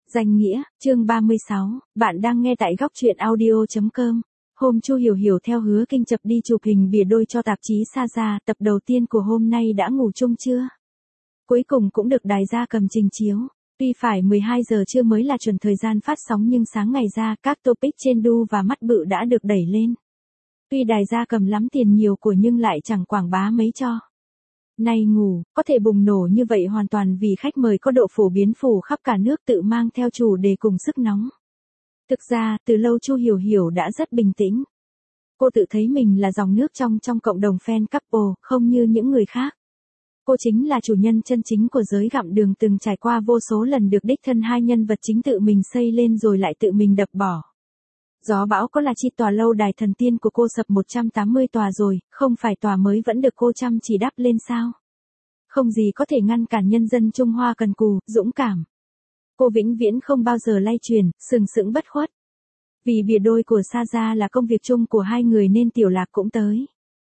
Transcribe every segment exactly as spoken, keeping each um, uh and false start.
Danh nghĩa, chương ba mươi sáu, bạn đang nghe tại góc truyện audio chấm com. Hôm Chu Hiểu Hiểu theo Hứa Kinh Chập đi chụp hình bìa đôi cho tạp chí Sa Ra, tập đầu tiên của hôm nay đã ngủ chung chưa? Cuối cùng cũng được đài gia cầm trình chiếu. Tuy phải mười hai giờ trưa mới là chuẩn thời gian phát sóng nhưng sáng ngày ra các topic trên đu và mắt bự đã được đẩy lên. Tuy đài gia cầm lắm tiền nhiều của nhưng lại chẳng quảng bá mấy cho. Này ngủ, có thể bùng nổ như vậy hoàn toàn vì khách mời có độ phổ biến phủ khắp cả nước tự mang theo chủ đề cùng sức nóng. Thực ra, từ lâu Chu Hiểu Hiểu đã rất bình tĩnh. Cô tự thấy mình là dòng nước trong trong cộng đồng fan couple, không như những người khác. Cô chính là chủ nhân chân chính của giới gặm đường từng trải qua vô số lần được đích thân hai nhân vật chính tự mình xây lên rồi lại tự mình đập bỏ. Gió bão có là chi tòa lâu đài thần tiên của cô sập một trăm tám mươi tòa rồi, không phải tòa mới vẫn được cô chăm chỉ đắp lên sao? Không gì có thể ngăn cản nhân dân Trung Hoa cần cù, dũng cảm. Cô vĩnh viễn không bao giờ lay truyền, sừng sững bất khuất. Vì bìa đôi của Sa Ra là công việc chung của hai người nên Tiểu Lạc cũng tới.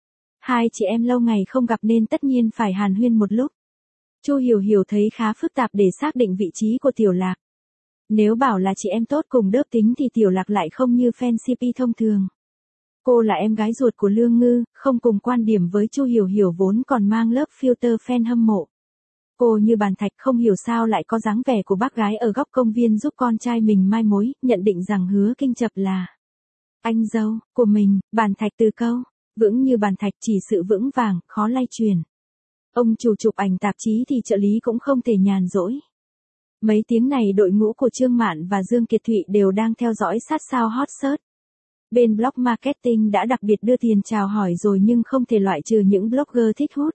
Hai chị em lâu ngày không gặp nên tất nhiên phải hàn huyên một lúc. Chu Hiểu Hiểu thấy khá phức tạp để xác định vị trí của Tiểu Lạc. Nếu bảo là chị em tốt cùng đớp tính thì Tiểu Lạc lại không như fan xê pê thông thường. Cô là em gái ruột của Lương Ngư, không cùng quan điểm với Chu Hiểu Hiểu vốn còn mang lớp filter fan hâm mộ. Cô như bàn thạch không hiểu sao lại có dáng vẻ của bác gái ở góc công viên giúp con trai mình mai mối, nhận định rằng Hứa Kinh Chập là anh dâu của mình, bàn thạch từ câu, vững như bàn thạch chỉ sự vững vàng, khó lay truyền. Ông chủ chụp ảnh tạp chí thì trợ lý cũng không thể nhàn rỗi. Mấy tiếng này đội ngũ của Trương Mạn và Dương Kiệt Thụy đều đang theo dõi sát sao hot search. Bên blog marketing đã đặc biệt đưa tiền chào hỏi rồi nhưng không thể loại trừ những blogger thích hút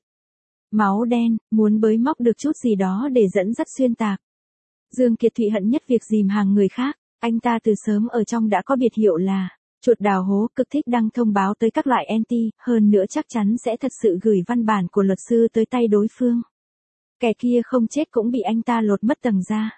máu đen, muốn bới móc được chút gì đó để dẫn dắt xuyên tạc. Dương Kiệt Thụy hận nhất việc dìm hàng người khác, anh ta từ sớm ở trong đã có biệt hiệu là chuột đào hố, cực thích đăng thông báo tới các loại anti, hơn nữa chắc chắn sẽ thật sự gửi văn bản của luật sư tới tay đối phương. Kẻ kia không chết cũng bị anh ta lột mất tầng da.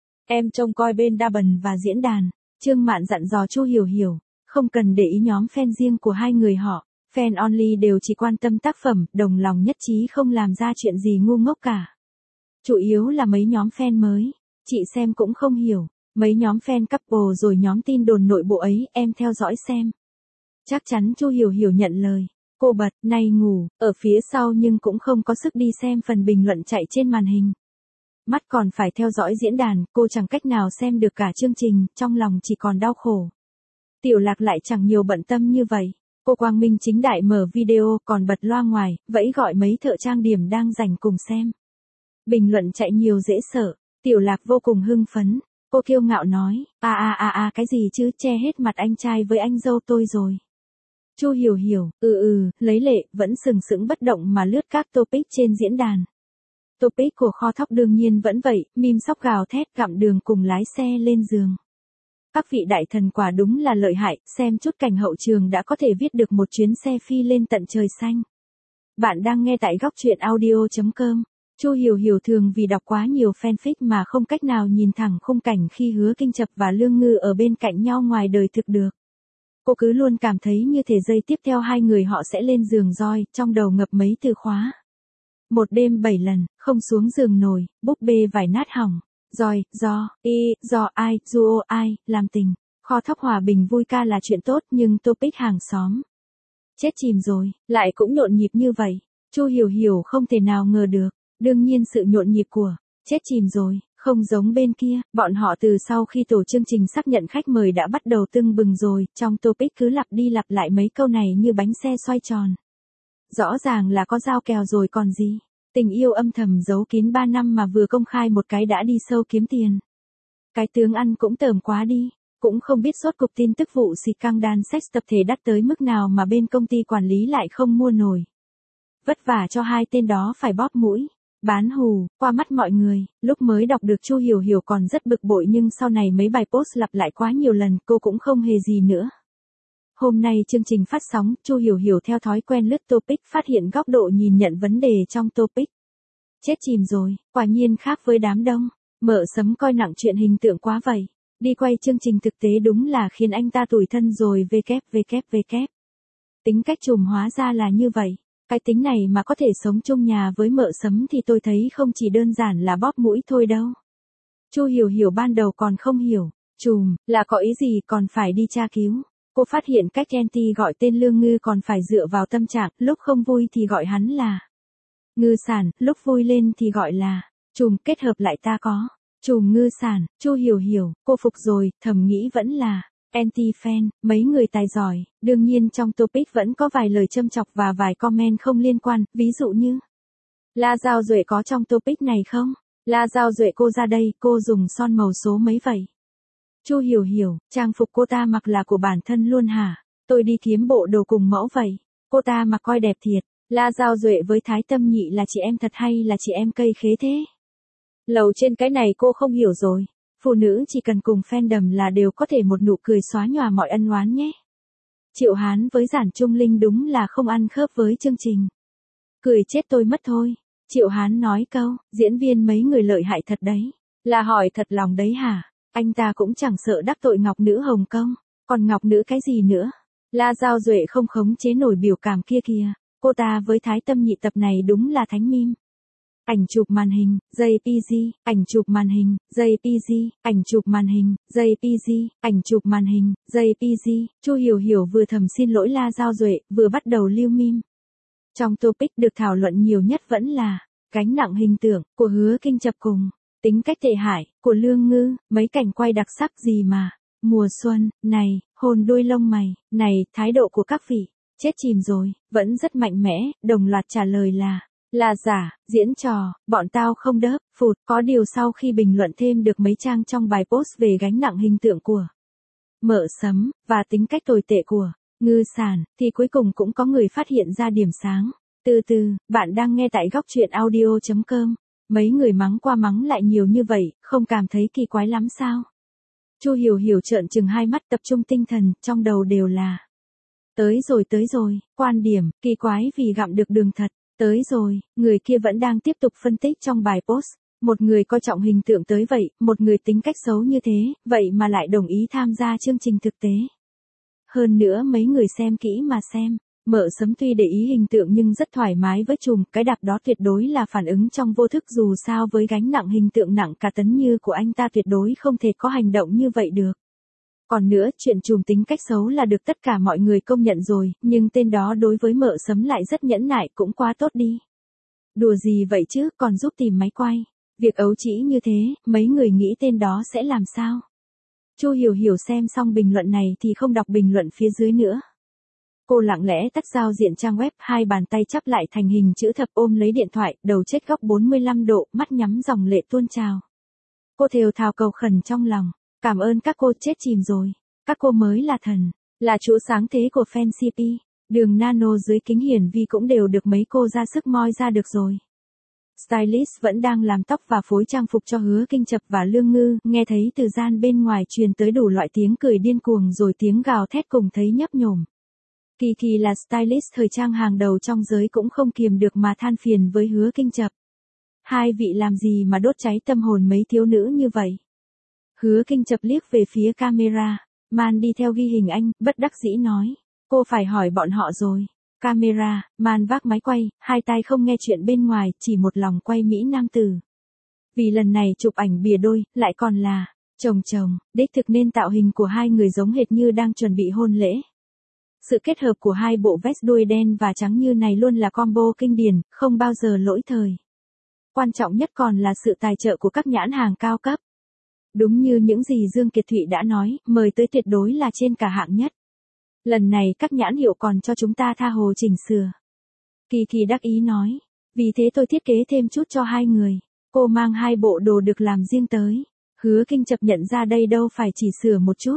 Em trông coi bên đa bần và diễn đàn, Trương Mạn dặn dò Chu Hiểu Hiểu, không cần để ý nhóm fan riêng của hai người họ, fan only đều chỉ quan tâm tác phẩm, đồng lòng nhất trí không làm ra chuyện gì ngu ngốc cả. Chủ yếu là mấy nhóm fan mới, chị xem cũng không hiểu, mấy nhóm fan couple rồi nhóm tin đồn nội bộ ấy, em theo dõi xem. Chắc chắn Chu Hiểu Hiểu nhận lời. Cô bật, nay ngủ, ở phía sau nhưng cũng không có sức đi xem phần bình luận chạy trên màn hình. Mắt còn phải theo dõi diễn đàn, cô chẳng cách nào xem được cả chương trình, trong lòng chỉ còn đau khổ. Tiểu Lạc lại chẳng nhiều bận tâm như vậy. Cô quang minh chính đại mở video còn bật loa ngoài, vẫy gọi mấy thợ trang điểm đang rảnh cùng xem. Bình luận chạy nhiều dễ sợ, Tiểu Lạc vô cùng hưng phấn. Cô kiêu ngạo nói, a a a a cái gì chứ, che hết mặt anh trai với anh dâu tôi rồi. Chu Hiểu Hiểu, ừ ừ, lấy lệ, vẫn sừng sững bất động mà lướt các topic trên diễn đàn. Topic của kho thóc đương nhiên vẫn vậy, meme sóc gào thét gặm đường cùng lái xe lên giường. Các vị đại thần quả đúng là lợi hại, xem chút cảnh hậu trường đã có thể viết được một chuyến xe phi lên tận trời xanh. Bạn đang nghe tại góc truyện audio chấm com. Chu Hiểu Hiểu thường vì đọc quá nhiều fanfic mà không cách nào nhìn thẳng khung cảnh khi Hứa Kinh Chập và Lương Ngư ở bên cạnh nhau ngoài đời thực được. Cô cứ luôn cảm thấy như thể giây tiếp theo hai người họ sẽ lên giường roi, trong đầu ngập mấy từ khóa. Một đêm bảy lần, không xuống giường nổi, búp bê vải nát hỏng. Rồi, do, y, do ai, duo ai, làm tình. Kho thóc hòa bình vui ca là chuyện tốt nhưng topic hàng xóm. Chết chìm rồi, lại cũng nhộn nhịp như vậy. Chu Hiểu Hiểu không thể nào ngờ được. Đương nhiên sự nhộn nhịp của chết chìm rồi, không giống bên kia. Bọn họ từ sau khi tổ chương trình xác nhận khách mời đã bắt đầu tưng bừng rồi. Trong topic cứ lặp đi lặp lại mấy câu này như bánh xe xoay tròn. Rõ ràng là có giao kèo rồi còn gì. Tình yêu âm thầm giấu kín ba năm mà vừa công khai một cái đã đi sâu kiếm tiền. Cái tướng ăn cũng tởm quá đi, cũng không biết sốt cục tin tức vụ xịt căng đan sex tập thể đắt tới mức nào mà bên công ty quản lý lại không mua nổi. Vất vả cho hai tên đó phải bóp mũi, bán hù, qua mắt mọi người. Lúc mới đọc được Chu Hiểu Hiểu còn rất bực bội nhưng sau này mấy bài post lặp lại quá nhiều lần cô cũng không hề gì nữa. Hôm nay chương trình phát sóng, Chu Hiểu Hiểu theo thói quen lướt topic phát hiện góc độ nhìn nhận vấn đề trong topic. Chết chìm rồi, quả nhiên khác với đám đông. Mợ Sấm coi nặng chuyện hình tượng quá vậy. Đi quay chương trình thực tế đúng là khiến anh ta tủi thân rồi www. Tính cách trùm hóa ra là như vậy. Cái tính này mà có thể sống chung nhà với Mợ Sấm thì tôi thấy không chỉ đơn giản là bóp mũi thôi đâu. Chu Hiểu Hiểu ban đầu còn không hiểu, chùm, là có ý gì còn phải đi tra cứu. Cô phát hiện cách Anti gọi tên Lương Ngư còn phải dựa vào tâm trạng, lúc không vui thì gọi hắn là Ngư Sản, lúc vui lên thì gọi là chùm, kết hợp lại ta có chùm Ngư Sản. Chu Hiểu Hiểu, cô phục rồi, thầm nghĩ vẫn là Anti-fan, mấy người tài giỏi, đương nhiên trong topic vẫn có vài lời châm chọc và vài comment không liên quan, ví dụ như La Giao Duệ có trong topic này không? La Giao Duệ cô ra đây, cô dùng son màu số mấy vậy? Chu Hiểu Hiểu, trang phục cô ta mặc là của bản thân luôn hả? Tôi đi kiếm bộ đồ cùng mẫu vậy. Cô ta mặc coi đẹp thiệt. La Giao Duệ với Thái Tâm Nhị là chị em thật hay là chị em cây khế thế? Lầu trên cái này cô không hiểu rồi. Phụ nữ chỉ cần cùng fandom là đều có thể một nụ cười xóa nhòa mọi ân oán nhé. Triệu Hán với Giản Trung Linh đúng là không ăn khớp với chương trình. Cười chết tôi mất thôi. Triệu Hán nói câu, diễn viên mấy người lợi hại thật đấy. Là hỏi thật lòng đấy hả? Anh ta cũng chẳng sợ đắc tội Ngọc Nữ Hồng Kông. Còn Ngọc Nữ cái gì nữa? La Giao Duệ không khống chế nổi biểu cảm kia kìa. Cô ta với Thái Tâm Nhị tập này đúng là thánh meme. Ảnh chụp màn hình, jê pê giê, ảnh chụp màn hình, jê pê giê, ảnh chụp màn hình, jê pê giê, ảnh chụp màn hình, jê pê giê. Chu Hiểu Hiểu vừa thầm xin lỗi La Giao Duệ, vừa bắt đầu lưu meme. Trong topic được thảo luận nhiều nhất vẫn là gánh nặng hình tượng của Hứa Kinh Chập cùng tính cách tệ hại của Lương Ngư, mấy cảnh quay đặc sắc gì mà mùa xuân này, hôn đuôi lông mày này, thái độ của các vị chết chìm rồi, vẫn rất mạnh mẽ, đồng loạt trả lời là là giả, diễn trò, bọn tao không đớp, phụt. Có điều sau khi bình luận thêm được mấy trang trong bài post về gánh nặng hình tượng của Mợ Sấm và tính cách tồi tệ của Ngư Sản, thì cuối cùng cũng có người phát hiện ra điểm sáng. Từ từ, bạn đang nghe tại góc truyện audio chấm com. Mấy người mắng qua mắng lại nhiều như vậy, không cảm thấy kỳ quái lắm sao? Chu Hiểu Hiểu trợn trừng hai mắt tập trung tinh thần, trong đầu đều là tới rồi tới rồi, quan điểm, kỳ quái vì gặm được đường thật, tới rồi, người kia vẫn đang tiếp tục phân tích trong bài post. Một người coi trọng hình tượng tới vậy, một người tính cách xấu như thế, vậy mà lại đồng ý tham gia chương trình thực tế. Hơn nữa mấy người xem kỹ mà xem. Mợ Sấm tuy để ý hình tượng nhưng rất thoải mái với chùm, cái đặc đó tuyệt đối là phản ứng trong vô thức dù sao với gánh nặng hình tượng nặng cả tấn như của anh ta tuyệt đối không thể có hành động như vậy được. Còn nữa, chuyện chùm tính cách xấu là được tất cả mọi người công nhận rồi, nhưng tên đó đối với Mợ Sấm lại rất nhẫn nại cũng quá tốt đi. Đùa gì vậy chứ, còn giúp tìm máy quay. Việc ấu trĩ như thế, mấy người nghĩ tên đó sẽ làm sao? Chu Hiểu Hiểu xem xong bình luận này thì không đọc bình luận phía dưới nữa. Cô lặng lẽ tắt giao diện trang web, hai bàn tay chắp lại thành hình chữ thập ôm lấy điện thoại, đầu chết góc bốn mươi lăm độ, mắt nhắm dòng lệ tuôn trào. Cô thều thào cầu khẩn trong lòng, cảm ơn các cô chết chìm rồi, các cô mới là thần, là chúa sáng thế của fan xê pê, đường nano dưới kính hiển vi cũng đều được mấy cô ra sức moi ra được rồi. Stylist vẫn đang làm tóc và phối trang phục cho Hứa Kinh Chập và Lương Ngư, nghe thấy từ gian bên ngoài truyền tới đủ loại tiếng cười điên cuồng rồi tiếng gào thét cùng thấy nhấp nhổm. Kỳ Kỳ là stylist thời trang hàng đầu trong giới cũng không kiềm được mà than phiền với Hứa Kinh Chập. Hai vị làm gì mà đốt cháy tâm hồn mấy thiếu nữ như vậy? Hứa Kinh Chập liếc về phía camera, Man đi theo ghi hình anh, bất đắc dĩ nói. Cô phải hỏi bọn họ rồi. Camera, Man vác máy quay, hai tay không nghe chuyện bên ngoài, chỉ một lòng quay Mỹ Nam tử. Vì lần này chụp ảnh bìa đôi, lại còn là chồng chồng, đích thực nên tạo hình của hai người giống hệt như đang chuẩn bị hôn lễ. Sự kết hợp của hai bộ vest đuôi đen và trắng như này luôn là combo kinh điển, không bao giờ lỗi thời. Quan trọng nhất còn là sự tài trợ của các nhãn hàng cao cấp. Đúng như những gì Dương Kiệt Thụy đã nói, mời tới tuyệt đối là trên cả hạng nhất. Lần này các nhãn hiệu còn cho chúng ta tha hồ chỉnh sửa. Kỳ Kỳ đắc ý nói, vì thế tôi thiết kế thêm chút cho hai người. Cô mang hai bộ đồ được làm riêng tới. Hứa Kinh Chập nhận ra đây đâu phải chỉ sửa một chút.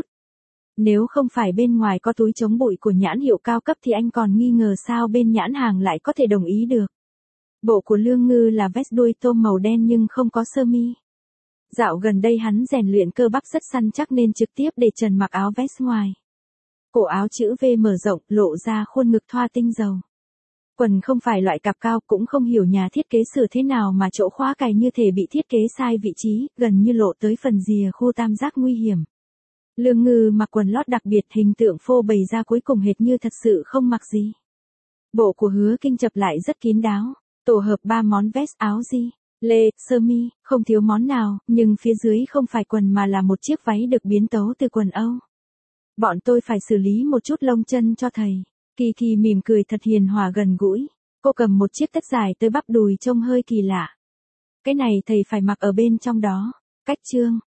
Nếu không phải bên ngoài có túi chống bụi của nhãn hiệu cao cấp thì anh còn nghi ngờ sao bên nhãn hàng lại có thể đồng ý được. Bộ của Lương Ngư là vest đuôi tôm màu đen nhưng không có sơ mi. Dạo gần đây hắn rèn luyện cơ bắp rất săn chắc nên trực tiếp để trần mặc áo vest ngoài. Cổ áo chữ V mở rộng, lộ ra khuôn ngực thoa tinh dầu. Quần không phải loại cạp cao, cũng không hiểu nhà thiết kế sửa thế nào mà chỗ khóa cài như thể bị thiết kế sai vị trí, gần như lộ tới phần rìa khu tam giác nguy hiểm. Lương Ngư mặc quần lót đặc biệt, hình tượng phô bày ra cuối cùng hệt như thật sự không mặc gì. Bộ của Hứa Kinh Chập lại rất kín đáo, tổ hợp ba món vest áo gì. Lê, sơ mi, không thiếu món nào, nhưng phía dưới không phải quần mà là một chiếc váy được biến tấu từ quần Âu. Bọn tôi phải xử lý một chút lông chân cho thầy. Kỳ Kỳ mỉm cười thật hiền hòa gần gũi. Cô cầm một chiếc tất dài tới bắp đùi trông hơi kỳ lạ. Cái này thầy phải mặc ở bên trong đó. Cách chương.